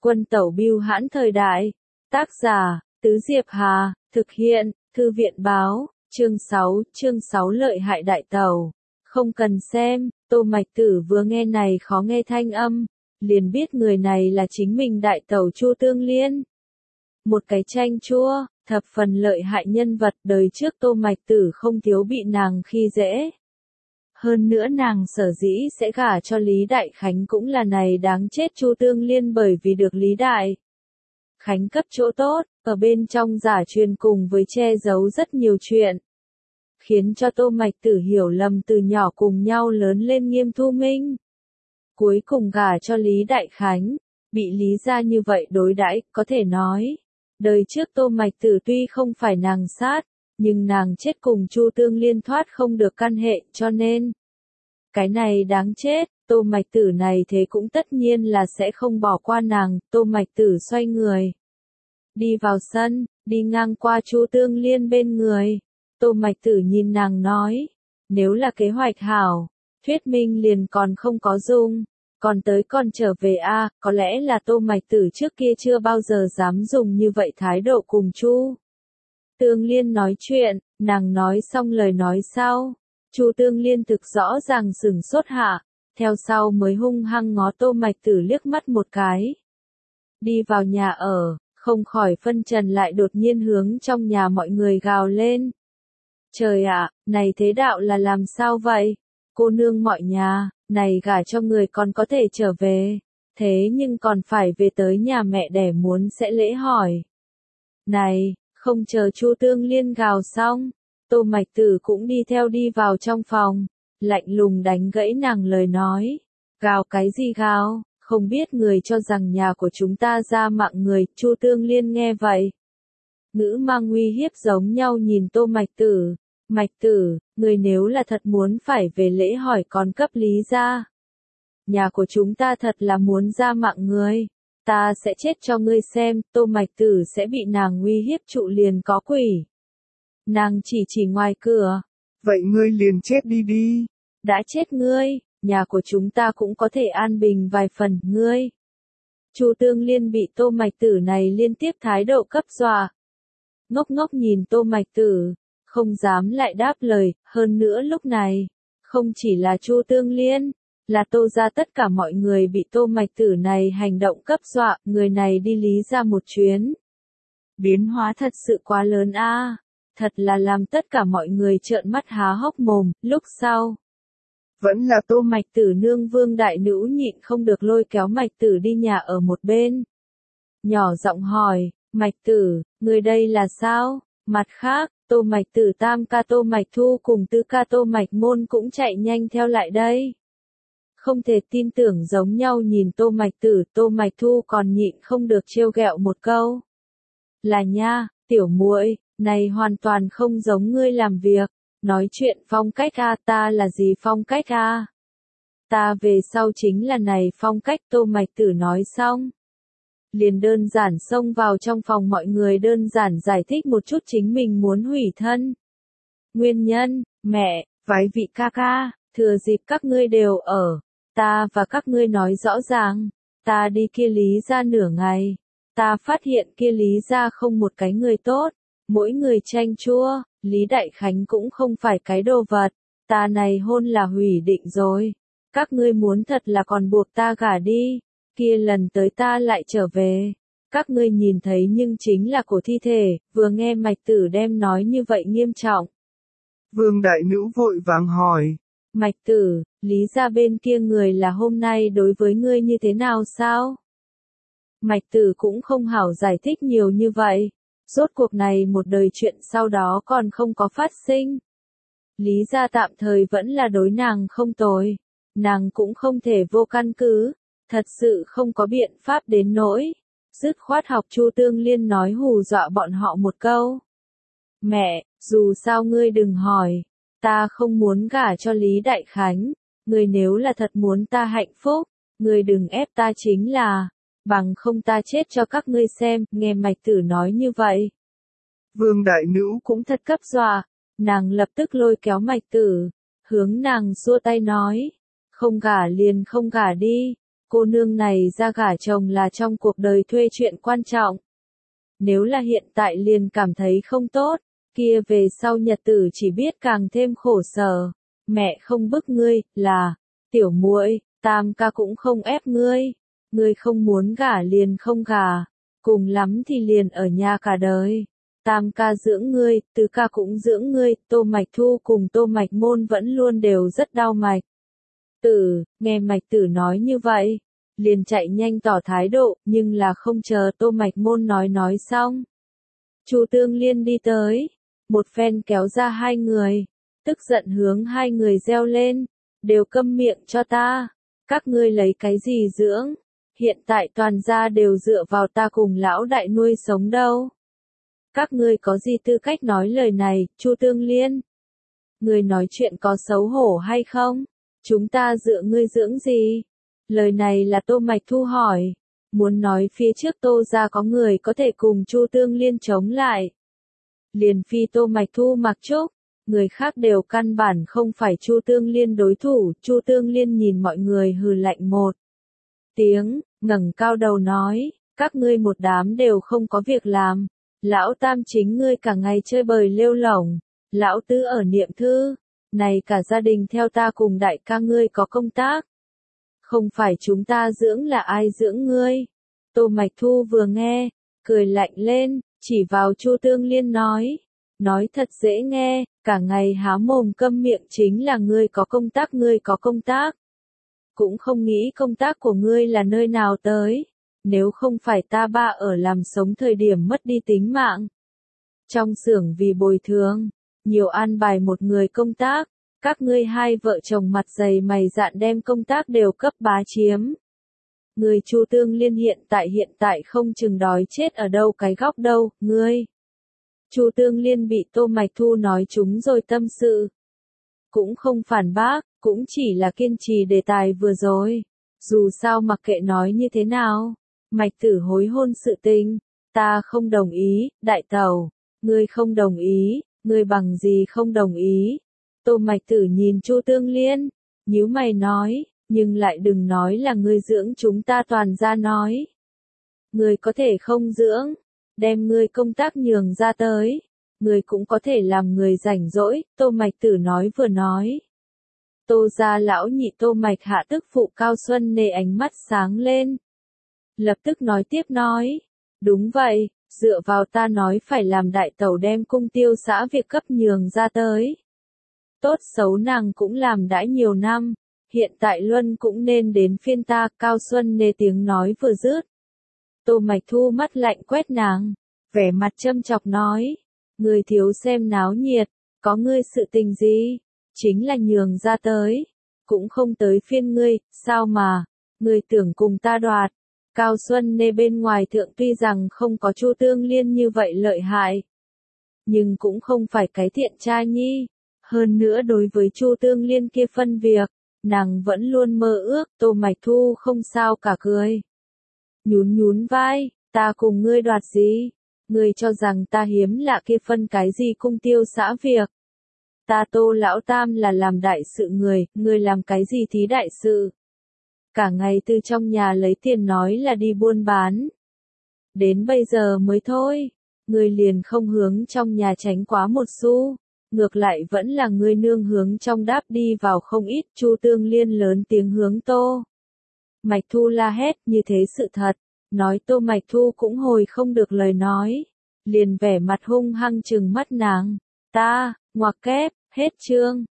Quân tẩu bưu hãn thời đại. Tác giả, Tứ Diệp Hà, thực hiện, Thư viện báo, chương 6 lợi hại đại tẩu. Không cần xem, Tô Mạch Tử vừa nghe này khó nghe thanh âm, liền biết người này là chính mình đại tẩu Chu Tương Liên. Một cái chanh chua, thập phần lợi hại nhân vật, đời trước Tô Mạch Tử không thiếu bị nàng khi dễ. Hơn nữa nàng sở dĩ sẽ gả cho Lý Đại Khánh cũng là này đáng chết Chu Tương Liên, bởi vì được Lý Đại Khánh cấp chỗ tốt, ở bên trong giả truyền cùng với che giấu rất nhiều chuyện, khiến cho Tô Mạch Tử hiểu lầm từ nhỏ cùng nhau lớn lên Nghiêm Thu Minh. Cuối cùng gả cho Lý Đại Khánh, bị Lý gia như vậy đối đãi, có thể nói, đời trước Tô Mạch Tử tuy không phải nàng sát, nhưng nàng chết cùng Chu Tương Liên thoát không được căn hệ, cho nên cái này đáng chết, Tô Mạch Tử này thế cũng tất nhiên là sẽ không bỏ qua nàng. Tô Mạch Tử xoay người, đi vào sân, đi ngang qua Chu Tương Liên bên người. Tô Mạch Tử nhìn nàng nói, nếu là kế hoạch hảo, thuyết minh liền còn không có dùng, còn tới còn trở về a, có lẽ là Tô Mạch Tử trước kia chưa bao giờ dám dùng như vậy thái độ cùng Chu Tương Liên nói chuyện. Nàng nói xong lời nói sau, Chu Tương Liên thực rõ ràng sửng sốt hạ, theo sau mới hung hăng ngó Tô Mạch Tử liếc mắt một cái. Đi vào nhà ở, không khỏi phân trần lại đột nhiên hướng trong nhà mọi người gào lên. Trời ạ, này thế đạo là làm sao vậy? Cô nương mọi nhà, này gả cho người còn có thể trở về, thế nhưng còn phải về tới nhà mẹ đẻ muốn sẽ lễ hỏi. Này, không chờ Chu Tương Liên gào xong, Tô Mạch Tử cũng đi theo đi vào trong phòng, lạnh lùng đánh gãy nàng lời nói. Gào cái gì gào, không biết người cho rằng nhà của chúng ta ra mạng người. Chu Tương Liên nghe vậy, ngữ mang uy hiếp giống nhau nhìn Tô Mạch Tử. Mạch Tử, người nếu là thật muốn phải về lễ hỏi còn cấp Lý gia, nhà của chúng ta thật là muốn ra mạng người, ta sẽ chết cho ngươi xem. Tô Mạch Tử sẽ bị nàng uy hiếp trụ liền có quỷ. Nàng chỉ ngoài cửa. Vậy ngươi liền chết đi đi. Đã chết ngươi, nhà của chúng ta cũng có thể an bình vài phần. Ngươi. Chu Tương Liên bị Tô Mạch Tử này liên tiếp thái độ cấp dọa. Ngốc ngốc nhìn Tô Mạch Tử, không dám lại đáp lời. Hơn nữa lúc này, không chỉ là Chu Tương Liên, là Tô gia tất cả mọi người bị Tô Mạch Tử này hành động cấp dọa. Người này đi Lý gia một chuyến, biến hóa thật sự quá lớn a, thật là làm tất cả mọi người trợn mắt há hốc mồm. Lúc sau, vẫn là Tô Mạch Tử nương Vương đại nữ nhịn không được lôi kéo Mạch Tử đi nhà ở một bên, nhỏ giọng hỏi, Mạch Tử, người đây là sao? Mặt khác, Tô Mạch Tử tam ca Tô Mạch Thu cùng tứ ca Tô Mạch Môn cũng chạy nhanh theo lại đây. Không thể tin tưởng giống nhau nhìn Tô Mạch Tử. Tô Mạch Thu còn nhịn không được trêu ghẹo một câu. Là nha, tiểu muội, này hoàn toàn không giống ngươi làm việc, nói chuyện phong cách a. Ta là gì phong cách a? Ta về sau chính là này phong cách. Tô Mạch Tử nói xong, liền đơn giản xông vào trong phòng mọi người, đơn giản giải thích một chút chính mình muốn hủy thân. Nguyên nhân, mẹ, vài vị ca ca, thừa dịp các ngươi đều ở, ta và các ngươi nói rõ ràng, ta đi kia Lý gia nửa ngày, ta phát hiện kia Lý gia không một cái người tốt, mỗi người chanh chua. Lý Đại Khánh cũng không phải cái đồ vật, ta này hôn là hủy định rồi, các ngươi muốn thật là còn buộc ta gả đi, kia lần tới ta lại trở về, các ngươi nhìn thấy nhưng chính là cổ thi thể. Vừa nghe Mạch Tử đem nói như vậy nghiêm trọng, Vương đại nữ vội vàng hỏi, Mạch Tử, Lý gia bên kia người là hôm nay đối với ngươi như thế nào sao? Mạch Tử cũng không hảo giải thích nhiều như vậy, rốt cuộc này một đời chuyện sau đó còn không có phát sinh. Lý gia tạm thời vẫn là đối nàng không tồi, nàng cũng không thể vô căn cứ, thật sự không có biện pháp đến nỗi dứt khoát học Chu Tương Liên nói hù dọa bọn họ một câu. Mẹ, dù sao ngươi đừng hỏi, ta không muốn gả cho Lý Đại Khánh, ngươi nếu là thật muốn ta hạnh phúc, ngươi đừng ép ta chính là, bằng không ta chết cho các ngươi xem. Nghe Mạch Tử nói như vậy, Vương đại nữ cũng thật cấp dọa, nàng lập tức lôi kéo Mạch Tử, hướng nàng xua tay nói, không gả liền không gả đi, cô nương này ra gả chồng là trong cuộc đời thuê chuyện quan trọng. Nếu là hiện tại liền cảm thấy không tốt, kia về sau nhật tử chỉ biết càng thêm khổ sở. Mẹ không bức ngươi, là, tiểu muội, Tam ca cũng không ép ngươi. Ngươi không muốn gả liền không gả, cùng lắm thì liền ở nhà cả đời. Tam ca dưỡng ngươi, tứ ca cũng dưỡng ngươi, Tô Mạch Thu cùng Tô Mạch Môn vẫn luôn đều rất đau mạch. Nghe Mạch Tử nói như vậy, liền chạy nhanh tỏ thái độ, nhưng là không chờ Tô Mạch Môn nói xong. Chu Tương Liên đi tới, một phen kéo ra hai người, tức giận hướng hai người reo lên, đều câm miệng cho ta, các ngươi lấy cái gì dưỡng, hiện tại toàn gia đều dựa vào ta cùng lão đại nuôi sống đâu. Các ngươi có gì tư cách nói lời này, Chu Tương Liên? Ngươi nói chuyện có xấu hổ hay không? Chúng ta dựa ngươi dưỡng gì? Lời này là Tô Mạch Thu hỏi, muốn nói phía trước Tô gia có người có thể cùng Chu Tương Liên chống lại. Liền phi Tô Mạch Thu mặc trúc, người khác đều căn bản không phải Chu Tương Liên đối thủ. Chu Tương Liên nhìn mọi người hừ lạnh một tiếng, ngẩng cao đầu nói, các ngươi một đám đều không có việc làm. Lão Tam chính ngươi cả ngày chơi bời lêu lổng, lão Tứ ở niệm thư, này cả gia đình theo ta cùng đại ca ngươi có công tác. Không phải chúng ta dưỡng là ai dưỡng ngươi? Tô Mạch Thu vừa nghe, cười lạnh lên, chỉ vào Chu Tương Liên nói thật dễ nghe, cả ngày há mồm câm miệng chính là ngươi có công tác. Cũng không nghĩ công tác của ngươi là nơi nào tới, nếu không phải ta ba ở làm sống thời điểm mất đi tính mạng. Trong xưởng vì bồi thường, nhiều an bài một người công tác, các ngươi hai vợ chồng mặt dày mày dạn đem công tác đều cấp bá chiếm. Người Chu Tương Liên hiện tại không chừng đói chết ở đâu cái góc đâu, ngươi. Chu Tương Liên bị Tô Mạch Thu nói trúng rồi tâm sự. Cũng không phản bác, cũng chỉ là kiên trì đề tài vừa rồi. Dù sao mặc kệ nói như thế nào, Mạch Tử hối hôn sự tình, ta không đồng ý, đại tẩu, ngươi không đồng ý, ngươi bằng gì không đồng ý. Tô Mạch Tử nhìn Chu Tương Liên, nhíu mày nói, nhưng lại đừng nói là ngươi dưỡng chúng ta toàn ra nói. Ngươi có thể không dưỡng, đem ngươi công tác nhường ra tới, ngươi cũng có thể làm người rảnh rỗi, Tô Mạch Tử nói vừa nói. Tô gia lão nhị Tô Mạch Hạ tức phụ Cao Xuân Nê ánh mắt sáng lên. Lập tức nói tiếp nói, đúng vậy, dựa vào ta nói phải làm đại tẩu đem cung tiêu xã việc cấp nhường ra tới. Tốt xấu nàng cũng làm đã nhiều năm, hiện tại Luân cũng nên đến phiên ta, Cao Xuân Nê tiếng nói vừa dứt. Tô Mạch Thu mắt lạnh quét nàng, vẻ mặt châm chọc nói, người thiếu xem náo nhiệt, có ngươi sự tình gì, chính là nhường ra tới, cũng không tới phiên ngươi, sao mà, ngươi tưởng cùng ta đoạt. Cao Xuân Nê bên ngoài thượng tuy rằng không có Chu Tương Liên như vậy lợi hại, nhưng cũng không phải cái thiện trai nhi. Hơn nữa đối với Chu Tương Liên kia phân việc, nàng vẫn luôn mơ ước. Tô Mạch Thu không sao cả cười. Nhún vai, ta cùng ngươi đoạt gì? Ngươi cho rằng ta hiếm lạ kia phân cái gì cung tiêu xã việc? Ta Tô lão Tam là làm đại sự người, ngươi làm cái gì thí đại sự? Cả ngày từ trong nhà lấy tiền nói là đi buôn bán. Đến bây giờ mới thôi, ngươi liền không hướng trong nhà tránh quá một xu. Ngược lại vẫn là ngươi nương hướng trong đáp đi vào không ít. Chu Tương Liên lớn tiếng hướng Tô Mạch Thu la hét, như thế sự thật, nói Tô Mạch Thu cũng hồi không được lời nói, liền vẻ mặt hung hăng trừng mắt nàng. Ta, ngoặc kép, hết chương.